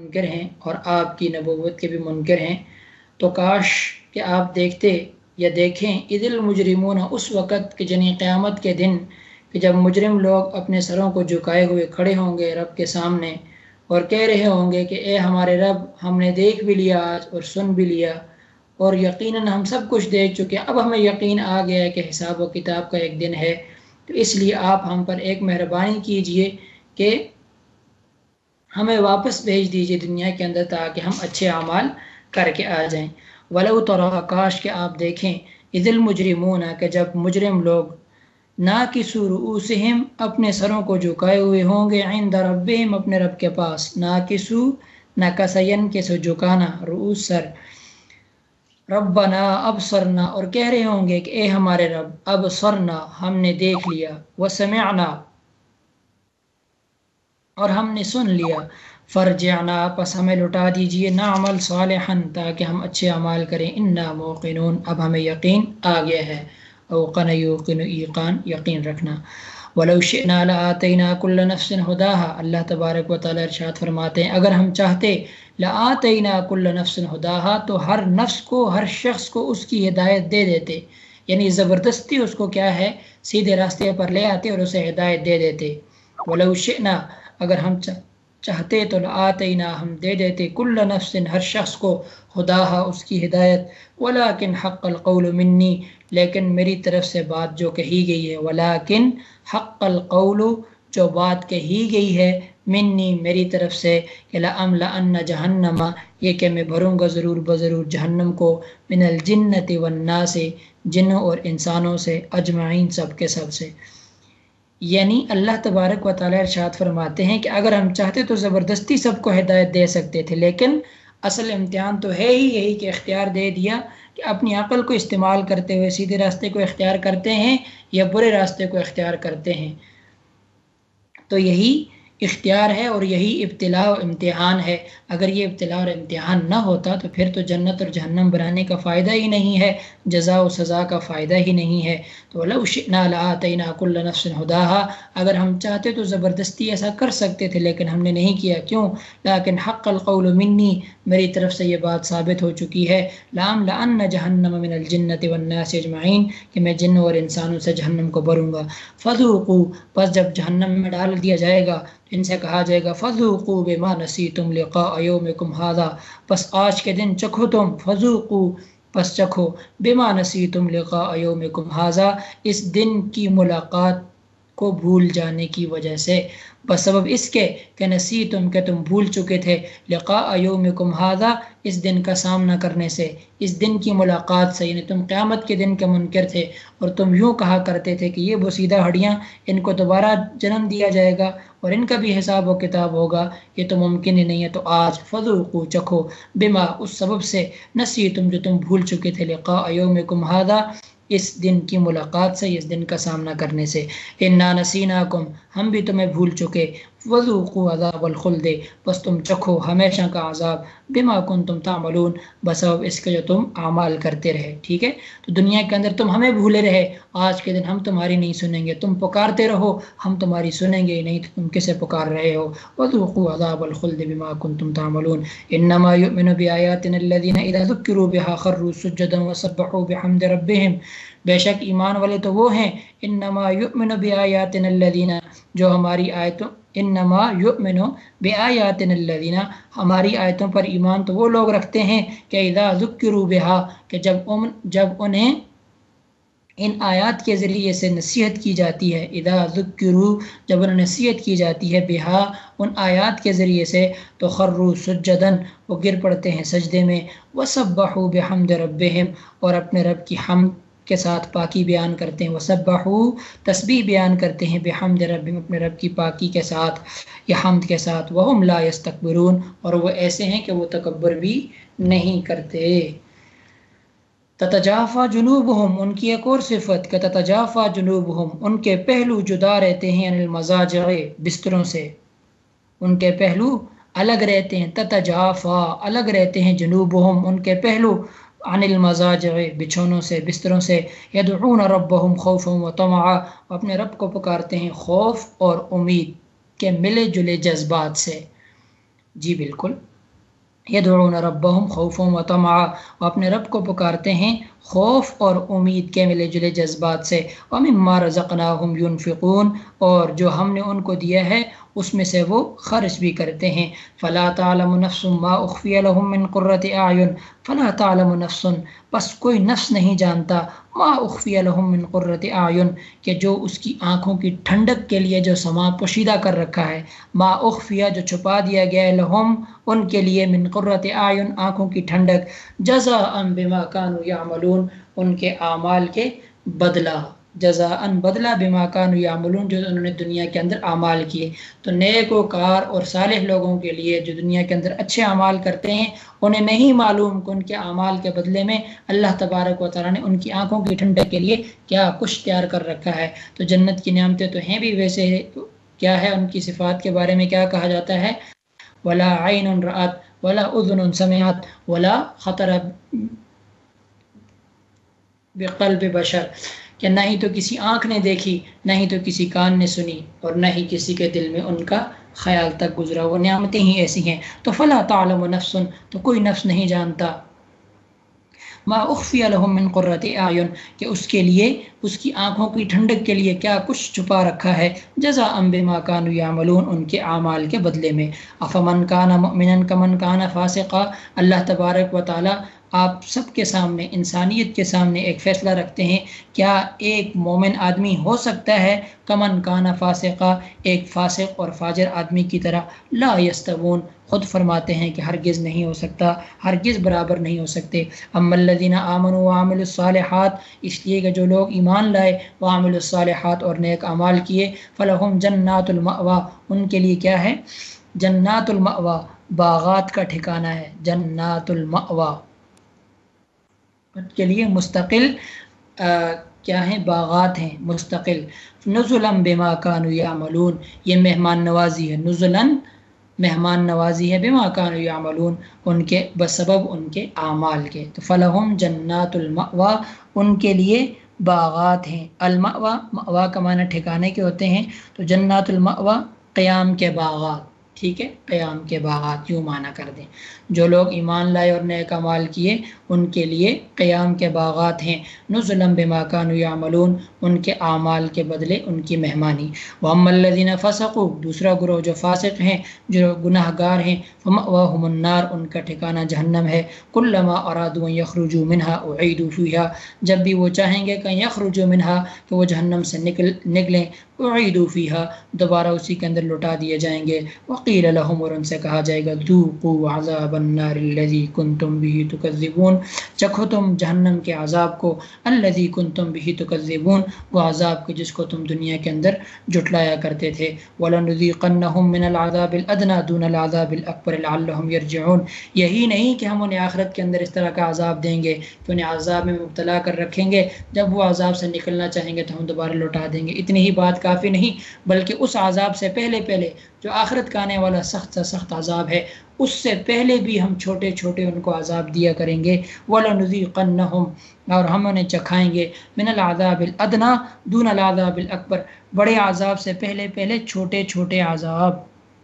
منکر ہیں اور آپ کی نبوت کے بھی منکر ہیں، تو کاش کہ آپ دیکھتے یا دیکھیں اذ المجرمون، اس وقت کہ جنی قیامت کے دن کہ جب مجرم لوگ اپنے سروں کو جھکائے ہوئے کھڑے ہوں گے رب کے سامنے اور کہہ رہے ہوں گے کہ اے ہمارے رب، ہم نے دیکھ بھی لیا آج اور سن بھی لیا اور یقیناً ہم سب کچھ دیکھ چکے ہیں، اب ہمیں یقین آ گیا ہے کہ حساب و کتاب کا ایک دن ہے، تو اس لیے آپ ہم پر ایک مہربانی کیجئے کہ ہمیں واپس بھیج دیجئے دنیا کے اندر تاکہ ہم اچھے اعمال کر کے آ جائیں۔ وَلَوْ تَرَىٰ، کاش کہ آپ دیکھیں اذ المجرمون، کہ جب مجرم لوگ ناکسوا رؤوسہم، اپنے سروں کو جھکائے ہوئے ہوں گے، عند ربہم، اپنے رب کے پاس، ناکسو نکسا ینکسو جھکانا، رؤوس سر، ربنا ابصرنا، اور کہہ رہے ہوں گے کہ اے ہمارے رب، ابصرنا، ہم نے دیکھ لیا، وسمعنا، اور ہم نے سن لیا، فرجعنا، پس ہمیں لٹا دیجئے، نعمل صالحا، تاکہ ہم اچھے اعمال کریں، انا موقنون، اب ہمیں یقین آ گیا ہے، اوقن یوقن، ایقان یقین رکھنا۔ وَلَوْ شِئْنَا لَآتَيْنَا كُلَّ نَفْسٍ هُدَاهَا، اللہ تبارک و تعالی ارشاد فرماتے ہیں اگر ہم چاہتے، لَآتَيْنَا كُلَّ نَفْسٍ هُدَاهَا، تو ہر نفس کو، ہر شخص کو اس کی ہدایت دے دیتے، یعنی زبردستی اس کو کیا ہے، سیدھے راستے پر لے آتے اور اسے ہدایت دے دیتے۔ وَلَوْ شِئْنَا، اگر ہم چاہتے تو لآتینا، ہم دے دیتے، کل نفس، ہر شخص کو، ہداہا، اس کی ہدایت، ولیکن حق القول منی، لیکن میری طرف سے بات جو کہی گئی ہے، ولیکن حق القول، جو بات کہی گئی ہے، منی، میری طرف سے، کہ لأملأن جہنم، یہ کہ میں بھروں گا ضرور بضرور جہنم کو، من الجنۃ والناس، جنوں اور انسانوں سے، اجمعین، سب کے سب سے۔ یعنی اللہ تبارک و تعالی ارشاد فرماتے ہیں کہ اگر ہم چاہتے تو زبردستی سب کو ہدایت دے سکتے تھے، لیکن اصل امتحان تو ہے ہی یہی کہ اختیار دے دیا کہ اپنی عقل کو استعمال کرتے ہوئے سیدھے راستے کو اختیار کرتے ہیں یا برے راستے کو اختیار کرتے ہیں، تو یہی اختیار ہے اور یہی ابتلاء و امتحان ہے۔ اگر یہ ابتلاء اور امتحان نہ ہوتا تو پھر تو جنت اور جہنم بنانے کا فائدہ ہی نہیں ہے، جزا و سزا کا فائدہ ہی نہیں ہے۔ تو لو شئنا لآتینا کل نفس ہداہا، اگر ہم چاہتے تو زبردستی ایسا کر سکتے تھے لیکن ہم نے نہیں کیا، کیوں؟ لیکن حق القول منی، میری طرف سے یہ بات ثابت ہو چکی ہے، لأملأن جہنم من الجنۃ والناس اجمعین، کہ میں جنوں اور انسانوں سے جہنم کو بھروں گا۔ فذوقوا، پس جب جہنم میں ڈال دیا جائے گا ان سے کہا جائے گا، فذوقوا بما نسیتم لقاء یومکم ھذا، پس آج کے دن چکھو تم، فذوقوا، پس چکھو، بما نسیتم لقاء یومکم ھذا، اس دن کی ملاقات کو بھول جانے کی وجہ سے، بسبب اس کے کہ نسیتم، کہ تم بھول چکے تھے، لقاء یومکم ھذا، اس دن کا سامنا کرنے سے، اس دن کی ملاقات سے، یعنی تم قیامت کے دن کے منکر تھے اور تم یوں کہا کرتے تھے کہ یہ بوسیدہ ہڈیاں، ان کو دوبارہ جنم دیا جائے گا اور ان کا بھی حساب و کتاب ہوگا، یہ تو ممکن ہی نہیں ہے۔ تو آج فذوقوا، چکھو، بما، اس سبب سے، نسیتم، جو تم بھول چکے تھے، لقاء یومکم ھذا، اس دن کی ملاقات سے، اس دن کا سامنا کرنے سے، انا نسیناکم، ہم بھی تمہیں بھول چکے، وذوقوا عذاب الخلد، بس تم چکھو ہمیشہ کا عذاب، بما کنتم تعملون، بسبب اس کے جو تم اعمال کرتے رہے۔ ٹھیک ہے، تو دنیا کے اندر تم ہمیں بھولے رہے، آج کے دن ہم تمہاری نہیں سنیں گے، تم پکارتے رہو ہم تمہاری سنیں گے نہیں، تو تم کسے پکار رہے ہو؟ وذوقوا عذاب الخلد بما کنتم تعملون، انما یؤمن بآیاتنا الذین اذا ذکروا بها خروا سجدا وسبحوا بحمد ربهم، بے شک ایمان والے تو وہ ہیں، انما یؤمن بآیاتنا الذین، جو ہماری آیتوں، انما یؤمن بآیاتنا الذین، ہماری آیتوں پر ایمان تو وہ لوگ رکھتے ہیں کہ اذا ذکروا بها، کہ جب انہیں ان آیات کے ذریعے سے نصیحت کی جاتی ہے، اذا ذکروا، جب انہیں نصیحت کی جاتی ہے، بہا، ان آیات کے ذریعے سے، تو خروا سجدا، وہ گر پڑتے ہیں سجدے میں، وسبحوا بحمد ربهم، اور اپنے رب کی حمد کے ساتھ پاکی بیان کرتے ہیں، وسبحوا، تسبیح بیان کرتے ہیں، بحمد ربهم، اپنے رب کی پاکی کے ساتھ یا حمد کے ساتھ، وهم لا يستكبرون، اور وہ ایسے ہیں کہ وہ تکبر بھی نہیں کرتے۔ تتجافا جنوبہم، ان کی ایک اور صفت کہ تتجافا جنوبہم، ان کے پہلو جدا رہتے ہیں، عن المضاجع، بستروں سے، ان کے پہلو الگ رہتے ہیں، تتجافا، الگ رہتے ہیں، جنوبہم، ان کے پہلو، عن المضاجع، بچھونوں سے، بستروں سے، یدعون ربہم خوفا وطمعا، اپنے رب کو پکارتے ہیں خوف اور امید کے ملے جلے جذبات سے۔ جی بالکل، यदउन रब्बहुम खौफम व तमा, वो अपने रब को पुकारते हैं खौफ और उम्मीद के मिले जुले जज्बात से। व मिम्मा रज़क़नाहुम युनफ़िक़ून, और जो हमने उनको दिया है उसमें से वो खर्च भी करते हैं। फ़ला तालमु नफ्सुम मा उख़फ़िय लहुम मिन क़ुर्रति आयुन, फ़ला तालमु नफ्सुन, बस कोई नफ्स नहीं जानता, मा उख़फ़िय लहुम मिन क़ुर्रति आयुन, कि जो उसकी आँखों की ठंडक के लिए जो समा पोशीदा कर रखा है, मा उख़फ़िय जो छुपा दिया गया है, लहुम उनके लिए, मिन क़ुर्रति आयुन आँखों की ठंडक, जज़ाअन बिमा कानू यामलून उनके आमाल के बदला, जज़ाअन बदला, बिमा कानू यामलून जो उन्होंने दुनिया के अंदर आमाल किए। तो नेकोकार और सालेह लोगों के लिए जो दुनिया के अंदर अच्छे अमाल करते हैं, उन्हें नहीं मालूम कि उनके अमाल के बदले में अल्लाह तबारक व तआला ने उनकी आंखों की ठंडक के लिए क्या कुछ तैयार कर रखा है। तो जन्नत की नेमतें तो हैं भी, वैसे क्या है उनकी सिफात के बारे में क्या कहा जाता है, वला आइनुन रअत वला उज़ुनुन समिअत वला खतर बिक़ल्बि बशर, कि न ही तो किसी आँख ने देखी, न ही तो किसी कान ने सुनी, और न ही किसी के दिल में उनका ख्याल तक गुजरा। वो नियामतें ही ऐसी हैं। तो फ़ला तालमु नफ्सुन, तो कोई नफ्स नहीं जानता, मा उख़फ़िय लहुम मिन क़ुर्रति आयुन, कि उसके लिए, उसकी आँखों की ठंडक के लिए क्या कुछ छुपा रखा है, जज़ाअन बिमा कानू यामलून उनके आमाल के बदले में। अफ़मन कान मुमिनन कमन कान फ़ासिक़ा, अल्लाह तबारक व तआला आप सबके सामने, इंसानियत के सामने एक फ़ैसला रखते हैं, क्या एक मोमिन आदमी हो सकता है कमन काना फ़ासिक़ा, एक फ़ासिक़ और फ़ाजिर आदमी की तरह, ला यस्तवून, ख़ुद फरमाते हैं कि हरगिज़ नहीं हो सकता, हरगिज़ बराबर नहीं हो सकते। अम्मल्लज़ीना आमनू व आमिलुस्सालिहात, इसलिए कि जो लोग ईमान लाए, व आमिलुस्सालिहात और नेक अमाल किए, फ़लहुम जन्नातुल मअवा, उनके लिए क्या है, जन्नातुल मअवा, बागात का ठिकाना है, जन्नातुल मअवा के लिए मुस्तकिल क्या है, बागात हैं मुस्तकिल। नुज़ुलन बिमा कानू यामलून, ये मेहमान नवाजी है, नुज़ुलन मेहमान नवाजी है, बिमा कानू यामलून उनके बसबब उनके आमाल के। तो फ़लहुम जन्नातुल मअवा, उनके लिए बागात हैं। अल-मअवा, मअवा का माना ठिकाने के होते हैं, तो जन्नातुल मअवा क़याम के बागात, ठीक है, क़याम के बागात यूँ माना कर दें। जो लोग ईमान लाए और नेक अमाल किए, उनके लिए क़याम के बागात हैं। नुज़ुलन बिमा कानू यामलून, उनके आमाल के बदले उनकी मेहमानी। वअम्मल्लज़ीना फ़सक़ू, दूसरा ग्रोह जो फ़ासिक़ हैं, जो गुनाहगार हैं, फ़मअवाहुमुन नार, उनका ठिकाना जहन्नम है। कुल्लमा अरादू अन यख़रुजू मिन्हा उईदू फ़ीहा, जब भी वो चाहेंगे कि यख़रुजू मिन्हा, कि वो जहन्नम से निकलें, उईदू फ़ीहा, दोबारा उसी के अंदर लौटा दिए जाएंगे। वक़ील लहुम, और उनसे कहा जाएगा, ज़ूक़ू अज़ाबन नारिल्लज़ी कुन्तुम बिही तुकज़्ज़िबून, चखो तुम जहन्नम के अज़ाब को, अल्लज़ी कुन्तुम बिही तुकज़्ज़िबून, वो अज़ाब के जिसको तुम दुनिया के अंदर जुटलाया करते थे। वलनुज़ीक़न्नहुम मिनल अज़ाबिल अदना दूनल अज़ाबिल अकबर लअल्लहुम यरजिऊन, यही नहीं कि हम उन्हें आखिरत के अंदर इस तरह का अज़ाब देंगे कि उन्हें अज़ाब में मुब्तला कर रखेंगे, जब वो अज़ाब से निकलना चाहेंगे तो हम दोबारा लौटा देंगे। इतनी ही बात काफ़ी नहीं, बल्कि उस अज़ाब से पहले पहले जो आखिरत का आने वाला सख्त से सख्त अज़ाब है, उससे पहले भी हम छोटे छोटे उनको अज़ाब दिया करेंगे। वलनुज़ीक़न्नहुम, और हम उन्हें चखाएंगे, मिनल अज़ाबिल अदना दूनल अज़ाबिल अकबर, बड़े अज़ाब से पहले पहले छोटे छोटे अज़ाब।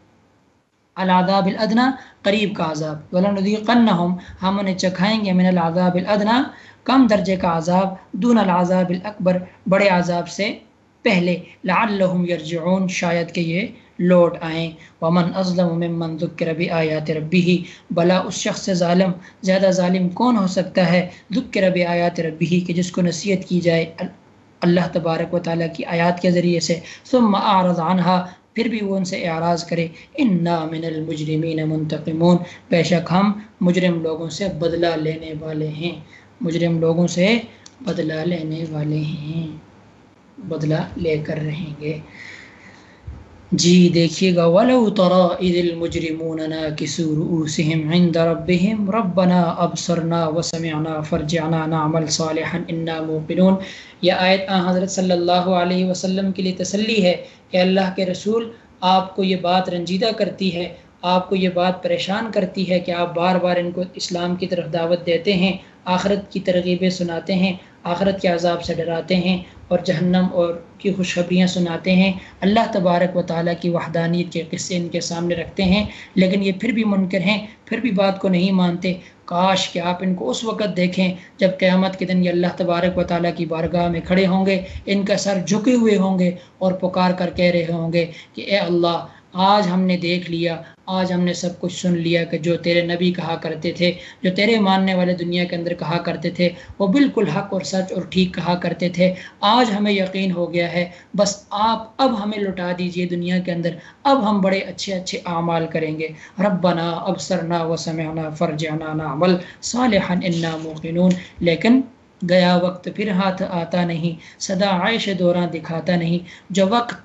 अल अज़ाबिल अदना, करीब का अज़ाब, वलनुज़ीक़न्नहुम, हम उन्हें चखाएंगे, मिनल अज़ाबिल अदना, कम दर्जे का अज़ाब, दूनल अज़ाबिल अकबर, बड़े अज़ाब से पहले, लअल्लहुम यरजिऊन, शायद कि ये लौट आएँ। वमन अज़लम मिम्मन ज़ुक्किर बिआयाति रब्बिही, भला उस शख्स से ज़ालिम, ज़्यादा ज़ालिम कौन हो सकता है, ज़ुक्किर बिआयाति रब्बिही, कि जिसको नसीहत की जाए अल्लाह तबारक व तआला की आयात के ज़रिए से, सुम्मा अअरज़ अन्हा, फिर भी वो उनसे एराज़ करे। इन्ना मिनल मुजरिमीन मुंतक़िमून, बेशक हम मुजरिम लोगों से बदला लेने वाले हैं, मुजरिम लोगों से बदला लेने वाले हैं, बदला लेकर रहेंगे। जी देखिएगा, वलौ तरा इज़िल मुजरिमून नाकिसू रुऊसिहिम इंद रब्बिहिम रब्बना अबसरना व समिअना फरजिअना नअमल सालिहन इन्ना मूक़िनून। यह आयत हज़रत सल्लल्लाहु अलैहि वसल्लम के लिए तसल्ली है कि अल्लाह के रसूल, आपको ये बात रंजीदा करती है, आपको ये बात परेशान करती है कि आप बार बार इनको इस्लाम की तरफ दावत देते हैं, आखिरत की तरगीबें सुनाते हैं, آخرت کے عذاب سے ڈراتے ہیں اور جہنم اور کی خوشخبریاں سناتے ہیں، اللہ تبارک و تعالیٰ کی وحدانیت کے قصے ان کے سامنے رکھتے ہیں، لیکن یہ پھر بھی منکر ہیں، پھر بھی بات کو نہیں مانتے۔ کاش کہ آپ ان کو اس وقت دیکھیں جب قیامت کے دن یہ اللہ تبارک و تعالیٰ کی بارگاہ میں کھڑے ہوں گے، ان کا سر جھکے ہوئے ہوں گے اور پکار کر کہہ رہے ہوں گے کہ اے اللہ، آج ہم نے دیکھ لیا، آج ہم نے سب کچھ سن لیا کہ جو تیرے نبی کہا کرتے تھے، جو تیرے ماننے والے دنیا کے اندر کہا کرتے تھے، وہ بالکل حق اور سچ اور ٹھیک کہا کرتے تھے۔ آج ہمیں یقین ہو گیا ہے، بس آپ اب ہمیں لٹا دیجئے دنیا کے اندر، اب ہم بڑے اچھے اچھے اعمال کریں گے۔ ربنا ابصرنا وسمعنا فرجعنا نعمل صالحا انا موقنون۔ لیکن گیا وقت پھر ہاتھ آتا نہیں، سدا عیش دوران دکھاتا نہیں۔ جو وقت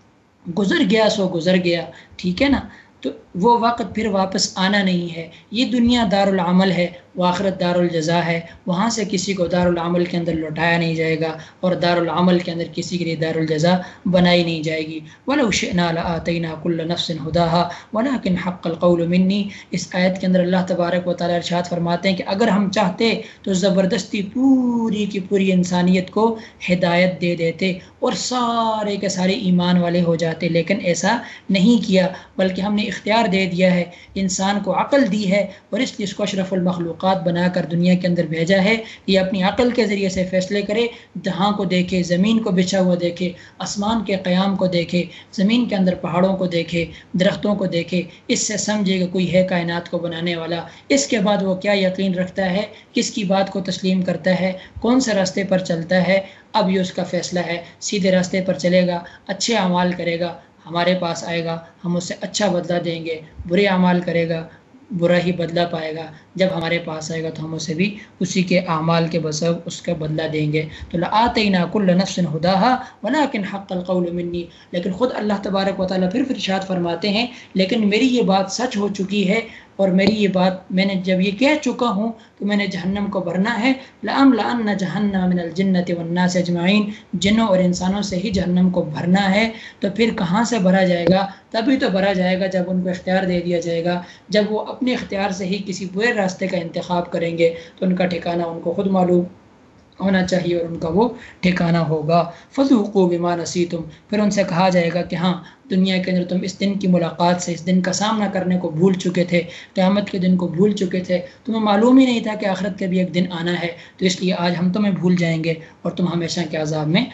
گزر گیا سو گزر گیا، ٹھیک ہے نا، تو وہ وقت پھر واپس آنا نہیں ہے۔ یہ دنیا دار العمل ہے، وہ آخرت دار الجزا ہے، وہاں سے کسی کو دار العمل کے اندر لوٹایا نہیں جائے گا، اور دار العمل کے اندر کسی کے لیے دار الجزا بنائی نہیں جائے گی۔ وَلَوْ شِئْنَا لَآتَيْنَا كُلَّ نَفْسٍ هُدَاهَا وَلَكِنْ حَقَّ الْقَوْلُ مِنِّي۔ اس آیت کے اندر اللہ تبارک و تعالیٰ ارشاد فرماتے ہیں کہ اگر ہم چاہتے تو زبردستی پوری کی پوری انسانیت کو ہدایت دے دیتے اور سارے کے سارے ایمان والے ہو جاتے، لیکن ایسا نہیں کیا، بلکہ ہم نے اختیار دے دیا ہے، انسان کو عقل دی ہے، اور اس لیے اس کو اشرف المخلوقات بنا کر دنیا کے اندر بھیجا ہے، یہ اپنی عقل کے ذریعے سے فیصلے کرے، جہاں کو دیکھے، زمین کو بچھا ہوا دیکھے، آسمان کے قیام کو دیکھے، زمین کے اندر پہاڑوں کو دیکھے، درختوں کو دیکھے، اس سے سمجھے کہ کوئی ہے کائنات کو بنانے والا۔ اس کے بعد وہ کیا یقین رکھتا ہے، کس کی بات کو تسلیم کرتا ہے، کون سے راستے پر چلتا ہے، اب یہ اس کا فیصلہ ہے۔ سیدھے راستے پر چلے گا، اچھے اعمال کرے گا، ہمارے پاس آئے گا، ہم اس سے اچھا بدلہ دیں گے، برے اعمال کرے گا، برا ہی بدلہ پائے گا، جب ہمارے پاس آئے گا تو ہم اسے بھی اسی کے اعمال کے بسبب اس کا بدلہ دیں گے۔ تو لَآتَيْنَا كُلَّ نَفْسٍ هُدَاهَا وَلَكِنْ حَقَّ الْقَوْلُ مِنِّي۔ لیکن خود اللہ تبارک و تعالیٰ پھر ارشاد فرماتے ہیں، لیکن میری یہ بات سچ ہو چکی ہے، اور میری یہ بات میں نے جب یہ کہہ چکا ہوں کہ میں نے جہنم کو بھرنا ہے، لَأَمْلَأَنَّ جَهَنَّمَ مِنَ الْجِنَّةِ وَالنَّاسِ أَجْمَعِينَ، جنوں اور انسانوں سے ہی جہنم کو بھرنا ہے۔ تو پھر کہاں سے بھرا جائے گا؟ تبھی تو بھرا جائے گا جب ان کو اختیار دے دیا جائے گا، جب وہ اپنے اختیار سے ہی کسی برے راستے کا انتخاب کریں گے تو ان کا ٹھکانہ ان کو خود معلوم ہونا چاہیے، اور ان کا وہ ٹھکانہ ہوگا۔ فَذُوقُوا بِمَا نَسِيتُمْ، پھر ان سے کہا جائے گا کہ ہاں، دنیا کے اندر تم اس دن کی ملاقات سے، اس دن کا سامنا کرنے کو بھول چکے تھے، قیامت کے دن کو بھول چکے تھے، تمہیں معلوم ہی نہیں تھا کہ آخرت کا بھی ایک دن آنا ہے، تو اس لیے آج ہم تمہیں بھول جائیں گے اور تم ہمیشہ کے عذاب میں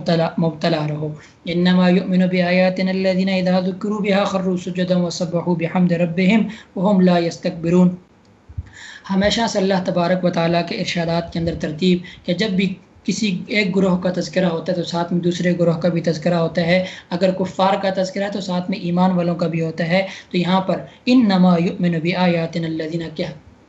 مبتلا رہو۔ انما یؤمن بآیاتنا الذین اذا ذکروا بها خروا سجدا وسبحوا بحمد ربهم وهم لا یستکبرون۔ ہمیشہ سے اللہ تبارک و تعالیٰ کے ارشادات کے اندر ترتیب کہ جب بھی کسی ایک گروہ کا تذکرہ ہوتا ہے تو ساتھ میں دوسرے گروہ کا بھی تذکرہ ہوتا ہے، اگر کفار کا تذکرہ ہے تو ساتھ میں ایمان والوں کا بھی ہوتا ہے۔ تو یہاں پر انما یؤمن بآیاتنا الذین، کیا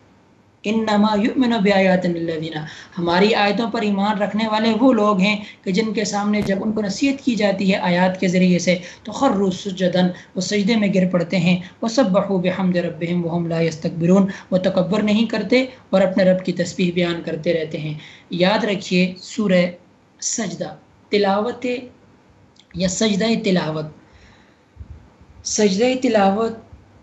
انما یؤمن بآیاتنا الذین، ہماری آیتوں پر ایمان رکھنے والے وہ لوگ ہیں کہ جن کے سامنے جب ان کو نصیحت کی جاتی ہے آیات کے ذریعے سے تو خروا سجدا، وہ سجدے میں گر پڑتے ہیں، وسبحوا بحمد ربهم وهم لا یستکبرون، وہ تکبر نہیں کرتے اور اپنے رب کی تسبیح بیان کرتے رہتے ہیں۔ یاد رکھیے سورہ سجدہ تلاوت یا سجدہ تلاوت، سجدہ تلاوت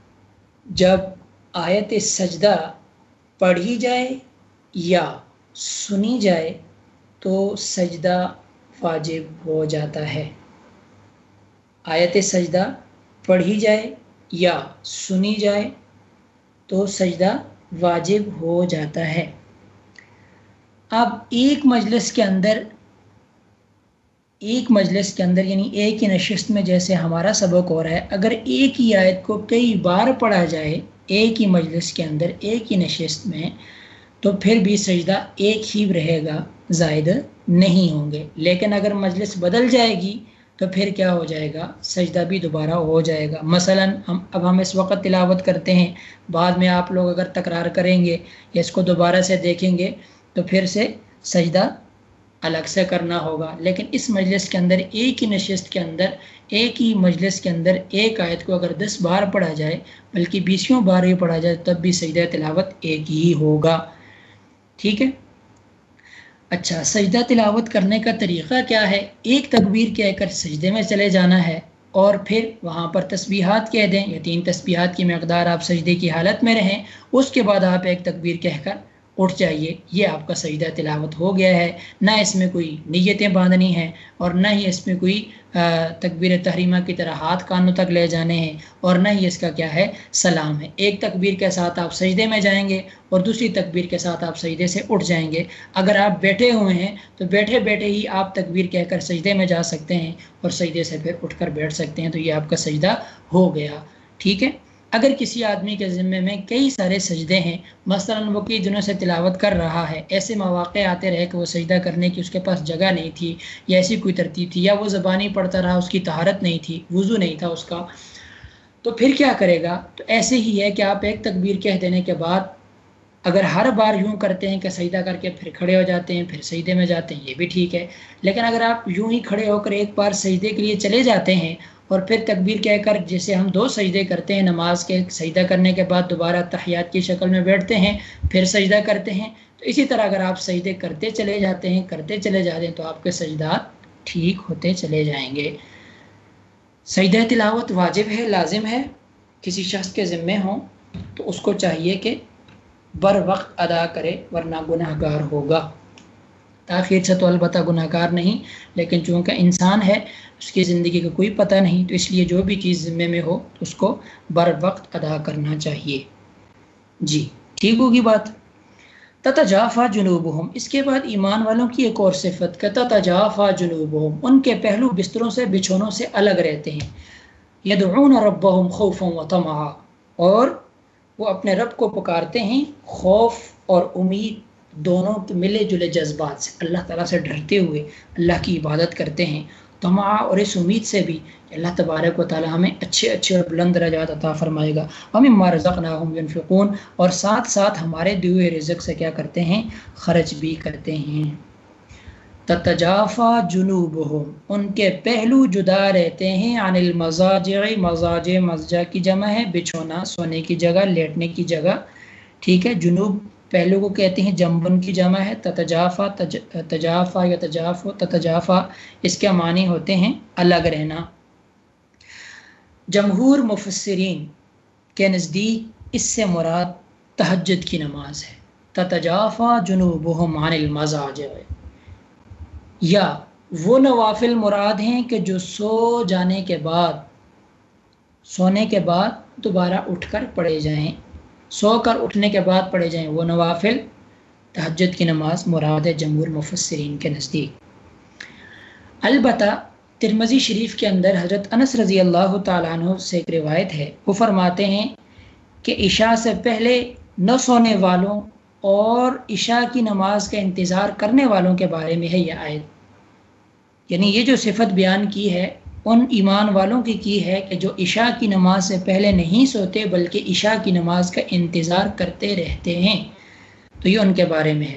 جب آیت سجدہ پڑھی جائے یا سنی جائے تو سجدہ واجب ہو جاتا ہے۔ آیت سجدہ پڑھی جائے یا سنی جائے تو سجدہ واجب ہو جاتا ہے۔ اب ایک مجلس کے اندر یعنی ایک ہی نشست میں جیسے ہمارا سبق ہو رہا ہے، اگر ایک ہی آیت کو کئی بار پڑھا جائے ایک ہی مجلس کے اندر ایک ہی نشست میں تو پھر بھی سجدہ ایک ہی رہے گا، زائد نہیں ہوں گے۔ لیکن اگر مجلس بدل جائے گی تو پھر کیا ہو جائے گا؟ سجدہ بھی دوبارہ ہو جائے گا۔ مثلا اب ہم اس وقت تلاوت کرتے ہیں، بعد میں آپ لوگ اگر تکرار کریں گے یا اس کو دوبارہ سے دیکھیں گے تو پھر سے سجدہ الگ سے کرنا ہوگا۔ لیکن اس مجلس کے اندر ایک ہی نشست کے اندر ایک ہی مجلس کے اندر ایک آیت کو اگر 10 بار پڑھا جائے بلکہ 20 بار ہی پڑھا جائے تب بھی سجدہ تلاوت ایک ہی ہوگا، ٹھیک ہے؟ اچھا، سجدہ تلاوت کرنے کا طریقہ کیا ہے؟ ایک تکبیر کہہ کر سجدے میں چلے جانا ہے اور پھر وہاں پر تسبیحات کہہ دیں یا 3 تسبیحات کی مقدار آپ سجدے کی حالت میں رہیں، اس کے بعد آپ ایک تکبیر کہہ کر اٹھ جائیے، یہ آپ کا سجدہ تلاوت ہو گیا ہے۔ نہ اس میں کوئی نیتیں باندھنی ہیں اور نہ ہی اس میں کوئی تکبیر تحریمہ کی طرح ہاتھ کانوں تک لے جانے ہیں، اور نہ ہی اس کا کیا ہے سلام ہے۔ ایک تکبیر کے ساتھ آپ سجدے میں جائیں گے اور دوسری تکبیر کے ساتھ آپ سجدے سے اٹھ جائیں گے۔ اگر آپ بیٹھے ہوئے ہیں تو بیٹھے بیٹھے ہی آپ تکبیر کہہ کر سجدے میں جا سکتے ہیں اور سجدے سے پھر اٹھ کر بیٹھ سکتے ہیں، تو یہ آپ کا سجدہ ہو گیا، ٹھیک ہے۔ اگر کسی آدمی کے ذمے میں کئی سارے سجدے ہیں، مثلا وہ کئی دنوں سے تلاوت کر رہا ہے، ایسے مواقع آتے رہے کہ وہ سجدہ کرنے کی اس کے پاس جگہ نہیں تھی یا ایسی کوئی ترتیب تھی، یا وہ زبانی پڑھتا رہا، اس کی طہارت نہیں تھی، وضو نہیں تھا اس کا، تو پھر کیا کرے گا؟ تو ایسے ہی ہے کہ آپ ایک تکبیر کہہ دینے کے بعد اگر ہر بار یوں کرتے ہیں کہ سجدہ کر کے پھر کھڑے ہو جاتے ہیں، پھر سجدے میں جاتے ہیں، یہ بھی ٹھیک ہے۔ لیکن اگر آپ یوں ہی کھڑے ہو کر ایک بار سجدے کے لیے چلے جاتے ہیں اور پھر تکبیر کہہ کر، جیسے ہم 2 سجدے کرتے ہیں نماز کے، سجدہ کرنے کے بعد دوبارہ تحیات کی شکل میں بیٹھتے ہیں، پھر سجدہ کرتے ہیں، تو اسی طرح اگر آپ سجدے کرتے چلے جاتے ہیں تو آپ کے سجدات ٹھیک ہوتے چلے جائیں گے۔ سجدہ تلاوت واجب ہے، لازم ہے، کسی شخص کے ذمے ہوں تو اس کو چاہیے کہ بر وقت ادا کرے، ورنہ گناہ گار ہوگا۔ تاخیر سے تو البتہ گناہ گار نہیں، لیکن چونکہ انسان ہے، اس کی زندگی کا کوئی پتہ نہیں، تو اس لیے جو بھی چیز ذمے میں ہو اس کو بر وقت ادا کرنا چاہیے۔ جی ٹھیک ہوگی بات۔ تتجافا جنوبہم، اس کے بعد ایمان والوں کی ایک اور صفت کہ تتجافا جنوبہم، ان کے پہلو بستروں سے بچھونوں سے الگ رہتے ہیں۔ یدعون ربہم خوفا وطمعا، اور وہ اپنے رب کو پکارتے ہیں خوف اور امید دونوں ملے جلے جذبات سے، اللہ تعالیٰ سے ڈرتے ہوئے اللہ کی عبادت کرتے ہیں، طمع اور اس امید سے بھی کہ اللہ تبارک و تعالیٰ ہمیں اچھے اچھے اور بلند درجات عطا فرمائے گا۔ وَمِمَّا رَزَقْنَاهُمْ يُنْفِقُونَ، اور ساتھ ساتھ ہمارے دیے ہوئے رزق سے کیا کرتے ہیں؟ خرچ بھی کرتے ہیں۔ تتجافا جنوبہم، ان کے پہلو جدا رہتے ہیں، عن المضاجع، مضاجع مضجع کی جمع ہے، بچھونا سونے کی جگہ، لیٹنے کی جگہ، ٹھیک ہے۔ جنوب پہلو کو کہتے ہیں، جنبن کی جمع ہے، تتجافا، تجافا یا تجافو، تتجافا اس کے معنی ہوتے ہیں الگ رہنا۔ جمہور مفسرین کے نزدیک اس سے مراد تہجد کی نماز ہے۔ تتجافا جنوبہم عن المضاجع، یا وہ نوافل مراد ہیں کہ جو سو جانے کے بعد، سونے کے بعد دوبارہ اٹھ کر پڑھے جائیں، سو کر اٹھنے کے بعد پڑھے جائیں، وہ نوافل تہجد کی نماز مراد ہے جمہور مفسرین کے نزدیک۔ البتہ ترمذی شریف کے اندر حضرت انس رضی اللہ تعالیٰ عنہ سے ایک روایت ہے، وہ فرماتے ہیں کہ عشاء سے پہلے نہ سونے والوں اور عشاء کی نماز کا انتظار کرنے والوں کے بارے میں ہے یہ آیت، یعنی یہ جو صفت بیان کی ہے ان ایمان والوں کی ہے کہ جو عشاء کی نماز سے پہلے نہیں سوتے بلکہ عشاء کی نماز کا انتظار کرتے رہتے ہیں، تو یہ ان کے بارے میں ہے۔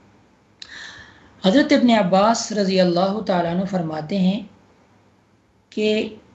حضرت ابن عباس رضی اللہ تعالیٰ عنہ فرماتے ہیں کہ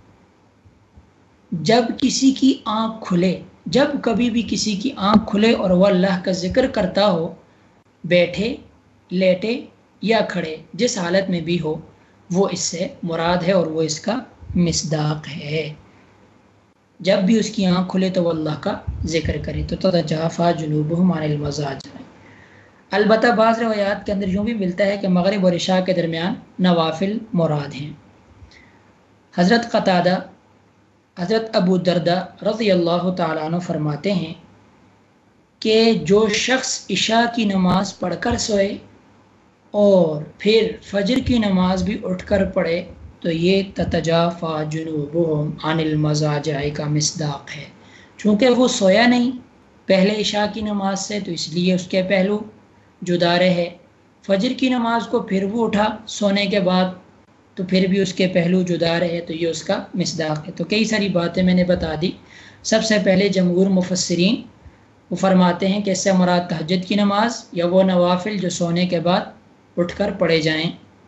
جب کسی کی آنکھ کھلے، جب کبھی بھی کسی کی آنکھ کھلے اور وہ اللہ کا ذکر کرتا ہو، بیٹھے، لیٹے یا کھڑے، جس حالت میں بھی ہو، وہ اس سے مراد ہے اور وہ اس کا مصداق ہے۔ جب بھی اس کی آنکھ کھلے تو وہ اللہ کا ذکر کرے، تو تتجافا جنوبہم عن المضاجع۔ البتہ بعض روایات کے اندر یوں بھی ملتا ہے کہ مغرب اور عشاء کے درمیان نوافل مراد ہیں۔ حضرت قتادہ، حضرت ابو دردہ رضی اللہ تعالیٰ عنہ فرماتے ہیں کہ جو شخص عشاء کی نماز پڑھ کر سوئے اور پھر فجر کی نماز بھی اٹھ کر پڑھے تو یہ تتجافا جنوبہم عن المضاجع کا مصداق ہے۔ چونکہ وہ سویا نہیں پہلے عشاء کی نماز سے، تو اس لیے اس کے پہلو جدا رہے، فجر کی نماز کو پھر وہ اٹھا سونے کے بعد تو پھر بھی اس کے پہلو جدا رہے، تو یہ اس کا مصداق ہے۔ تو کئی ساری باتیں میں نے بتا دی۔ سب سے پہلے جمہور مفسرین وہ فرماتے ہیں کہ اس سے مراد تہجد کی نماز یا وہ نوافل جو سونے کے بعد اٹھ کر پڑھے جائیں۔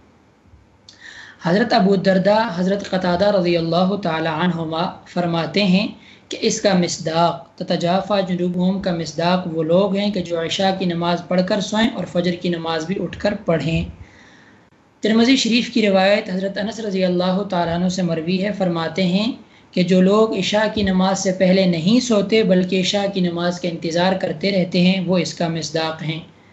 حضرت ابو دردہ، حضرت قتادہ رضی اللہ تعالی عنہما فرماتے ہیں کہ اس کا مصداق تتجافا جنوبہم کا مصداق وہ لوگ ہیں کہ جو عشاء کی نماز پڑھ کر سوئیں اور فجر کی نماز بھی اٹھ کر پڑھیں۔ ترمذی شریف کی روایت حضرت انس رضی اللہ تعالیٰ عنہ سے مروی ہے، فرماتے ہیں کہ جو لوگ عشاء کی نماز سے پہلے نہیں سوتے بلکہ عشاء کی نماز کا انتظار کرتے رہتے ہیں وہ اس کا مصداق ہیں۔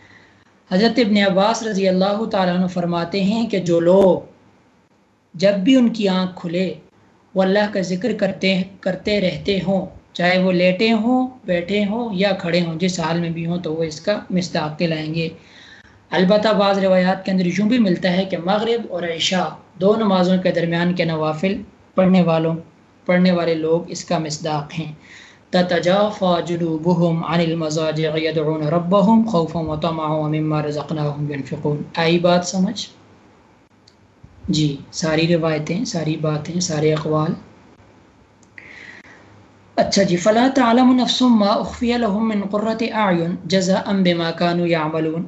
حضرت ابن عباس رضی اللہ تعالیٰ عنہ فرماتے ہیں کہ جو لوگ جب بھی ان کی آنکھ کھلے وہ اللہ کا ذکر کرتے رہتے ہوں، چاہے وہ لیٹے ہوں، بیٹھے ہوں یا کھڑے ہوں، جس حال میں بھی ہوں، تو وہ اس کا مصداق لائیں گے۔ البتہ بعض روایات کے اندر یوں بھی ملتا ہے کہ مغرب اور عشاء دو نمازوں کے درمیان کے نوافل پڑھنے والے لوگ اس کا مصداق ہیں۔ تتجافى جنوبهم عن المضاجع يدعون ربهم خوفا وطمعا ومما رزقناهم ينفقون۔ آئی بات سمجھ؟ جی، ساری روایتیں، ساری باتیں، سارے اقوال۔ اچھا جی، فلا تعلم نفس ما اخفی لهم من قرۃ اعین جزاء بما كانوا يعملون،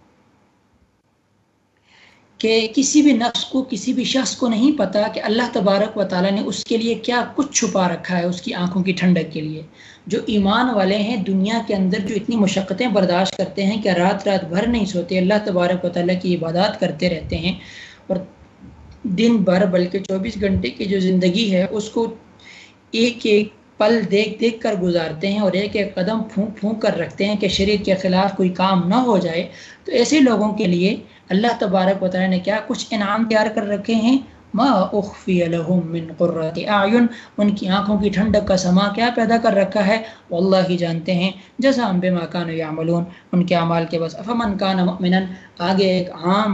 کہ کسی بھی نفس کو، کسی بھی شخص کو نہیں پتا کہ اللہ تبارک و تعالیٰ نے اس کے لیے کیا کچھ چھپا رکھا ہے اس کی آنکھوں کی ٹھنڈک کے لیے۔ جو ایمان والے ہیں دنیا کے اندر جو اتنی مشقتیں برداشت کرتے ہیں کہ رات بھر نہیں سوتے، اللہ تبارک و تعالیٰ کی عبادات کرتے رہتے ہیں، اور دن بھر بلکہ 24 گھنٹے کی جو زندگی ہے اس کو ایک ایک پل دیکھ کر گزارتے ہیں اور ایک ایک قدم پھونک کر رکھتے ہیں کہ شریعت کے خلاف کوئی کام نہ ہو جائے، تو ایسے لوگوں کے لیے اللہ تبارک و تعالیٰ نے کیا کچھ انعام تیار کر رکھے ہیں۔ ما اخفی لهم من قرۃ اعین، ان کی آنکھوں کی ٹھنڈک کا سما کیا پیدا کر رکھا ہے، واللہ ہی جانتے ہیں۔ جزاء بما كانوا يعملون، ان کے اعمال کے بس۔ افمن کان مؤمنا، آگے ایک عام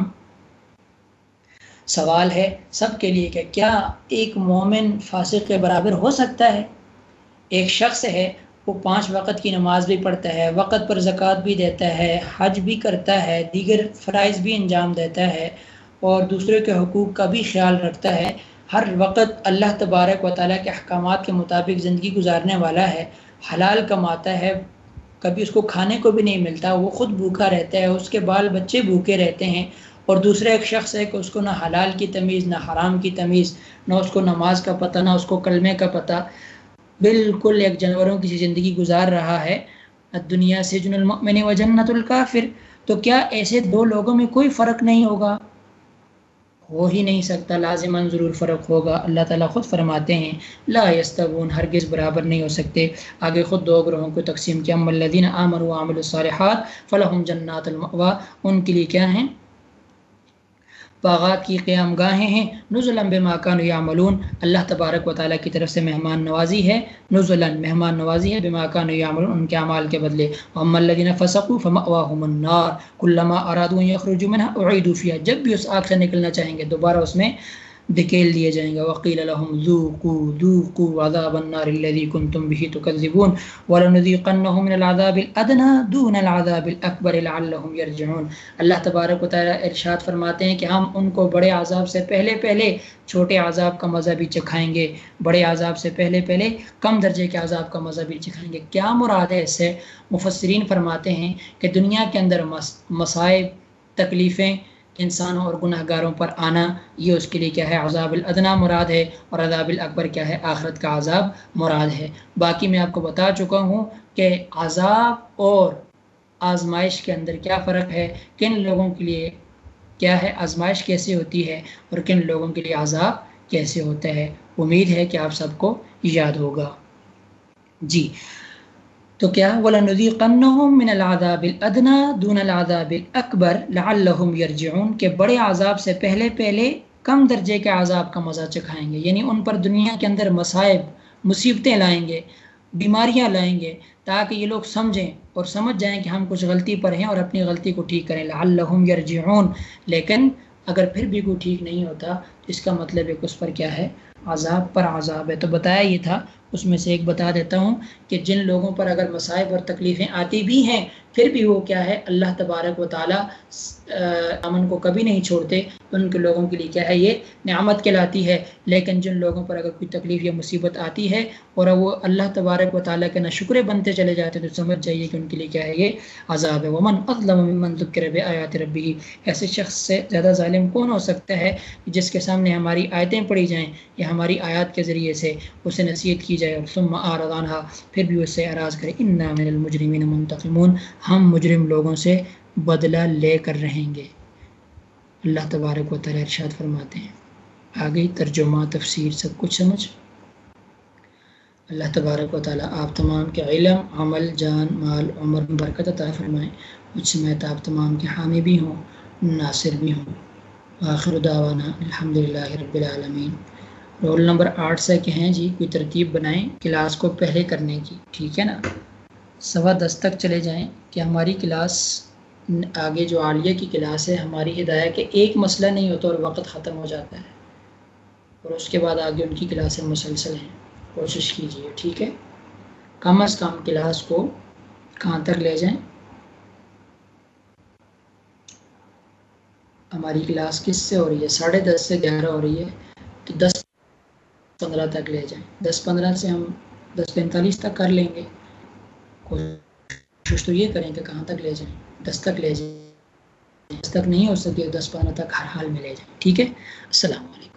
سوال ہے سب کے لیے کہ کیا ایک مومن فاسق کے برابر ہو سکتا ہے؟ ایک شخص ہے، وہ 5 وقت کی نماز بھی پڑھتا ہے، وقت پر زکوٰۃ بھی دیتا ہے، حج بھی کرتا ہے، دیگر فرائض بھی انجام دیتا ہے، اور دوسرے کے حقوق کا بھی خیال رکھتا ہے، ہر وقت اللہ تبارک و تعالیٰ کے احکامات کے مطابق زندگی گزارنے والا ہے، حلال کماتا ہے، کبھی اس کو کھانے کو بھی نہیں ملتا، وہ خود بھوکا رہتا ہے، اس کے بال بچے بھوکے رہتے ہیں، اور دوسرا ایک شخص ہے کہ اس کو نہ حلال کی تمیز، نہ حرام کی تمیز، نہ اس کو نماز کا پتہ، نہ اس کو کلمے کا پتہ، بالکل ایک جانوروں کی زندگی گزار رہا ہے۔ الدنیا سجن المؤمن و جنت الکافر، تو کیا ایسے دو لوگوں میں کوئی فرق نہیں ہوگا؟ ہو ہی نہیں سکتا، لازماً ضرور فرق ہوگا۔ اللہ تعالیٰ خود فرماتے ہیں لا یستوون، ہرگز برابر نہیں ہو سکتے۔ آگے خود 2 گروہوں کو تقسیم کیا، اما الذین آمنوا وعملوا الصالحات فلہم جنات المأویٰ، ان کے لیے کیا ہیں؟ باغات کی قیام گاہیں ہیں، نزلا بما كانوا يعملون، اللہ تبارک و تعالیٰ کی طرف سے مہمان نوازی ہے، نزلا مہمان نوازی ہے، بما كانوا يعملون ان کے اعمال کے بدلے۔ واما الذين فسقوا فمأواهم النار كلما ارادوا ان يخرجوا منها اعيدوا فيها، جب بھی اس آگ سے نکلنا چاہیں گے دوبارہ اس میں دھکیل دیے جائیں گے۔ وقیل لهم ذوقوا عذاب النار الذي كنتم به تكذبون ولنذيقنهم من العذاب الادنى دون العذاب الاكبر لعلهم يرجعون۔ اللہ تبارک و تعالی ارشاد فرماتے ہیں کہ ہم ان کو بڑے عذاب سے پہلے چھوٹے عذاب کا مزہ بھی چکھائیں گے، بڑے عذاب سے پہلے کم درجے کے عذاب کا مزہ بھی چکھائیں گے۔ کیا مراد ہے اس سے؟ مفسرین فرماتے ہیں کہ دنیا کے اندر مصائب، تکلیفیں انسانوں اور گناہ گاروں پر آنا، یہ اس کے لیے کیا ہے؟ عذاب الادنا مراد ہے، اور عذاب الاکبر کیا ہے؟ آخرت کا عذاب مراد ہے۔ باقی میں آپ کو بتا چکا ہوں کہ عذاب اور آزمائش کے اندر کیا فرق ہے، کن لوگوں کے لیے کیا ہے آزمائش کیسے ہوتی ہے، اور کن لوگوں کے لیے عذاب کیسے ہوتا ہے۔ امید ہے کہ آپ سب کو یاد ہوگا۔ جی تو کیا وَلَنُذِيقَنَّهُم مِّنَ الْعَذَابِ الْأَدْنَىٰ دُونَ الْعَذَابِ الْأَكْبَرِ لَعَلَّهُمْ يَرْجِعُونَ، کہ بڑے عذاب سے پہلے کم درجے کے عذاب کا مزہ چکھائیں گے، یعنی ان پر دنیا کے اندر مصائب، مصیبتیں لائیں گے، بیماریاں لائیں گے، تاکہ یہ لوگ سمجھیں اور سمجھ جائیں کہ ہم کچھ غلطی پر ہیں اور اپنی غلطی کو ٹھیک کریں۔ لَعَلَّهُمْ يَرْجِعُونَ، لیکن اگر پھر بھی کوئی ٹھیک نہیں ہوتا تو اس کا مطلب ہے کہ اس پر کیا ہے؟ عذاب پر عذاب ہے۔ تو بتایا یہ تھا، اس میں سے ایک بتا دیتا ہوں کہ جن لوگوں پر اگر مصائب اور تکلیفیں آتی بھی ہیں پھر بھی وہ کیا ہے؟ اللہ تبارک و تعالیٰ امن کو کبھی نہیں چھوڑتے، ان کے لوگوں کے لیے کیا ہے؟ یہ نعمت کہلاتی ہے۔ لیکن جن لوگوں پر اگر کوئی تکلیف یا مصیبت آتی ہے اور وہ اللہ تبارک و تعالیٰ کے ناشکرے بنتے چلے جاتے ہیں تو سمجھ جائیے کہ ان کے لیے کیا ہے؟ یہ عذاب ہے۔ ومن اظلم ممن ذکر بآیات ربہ، ایسے شخص سے زیادہ ظالم کون ہو سکتا ہے جس کے سامنے ہماری آیتیں پڑھی جائیں یا ہماری آیات کے ذریعے سے اسے نصیحت کی جائے اور ثم اعرض عنہا، پھر بھی اس سے اعراض کرے۔ انا من المجرمین منتقمون، ہم مجرم لوگوں سے بدلہ لے کر رہیں گے، اللہ تبارک و تعالی ارشاد فرماتے ہیں۔ آگے ترجمہ، تفسیر، سب کچھ سمجھ۔ اللہ تبارک و تعالیٰ آپ تمام کے علم، عمل، جان، مال، عمر میں برکت عطا فرمائیں، مجھ سمیت آپ تمام کے حامی بھی ہوں، ناصر بھی ہوں۔ آخر دعوانا الحمدللہ رب العالمین۔ رول نمبر 8 سے کہیں جی کوئی ترتیب بنائیں کلاس کو پہلے کرنے کی، ٹھیک ہے نا؟ 10:15 تک چلے جائیں کہ ہماری کلاس آگے جو عالیہ کی کلاس ہے، ہماری ہدایت کہ ایک مسئلہ نہیں ہوتا اور وقت ختم ہو جاتا ہے، اور اس کے بعد آگے ان کی کلاسیں مسلسل ہیں، کوشش کیجیے، ٹھیک ہے؟ کم از کم کلاس کو کہاں تک لے جائیں؟ ہماری کلاس کس سے ہو رہی ہے؟ 10:30 سے 11 ہو رہی ہے، تو 10:15 تک لے جائیں۔ 10:15 سے ہم 10:45 تک کر لیں گے، کوشش تو یہ کریں کہ کہاں تک لے جائیں، 10 تک لے جائیں، 10 تک نہیں ہو سکتی 10:15 تک ہر حال میں لے جائیں، ٹھیک ہے؟ السلام علیکم۔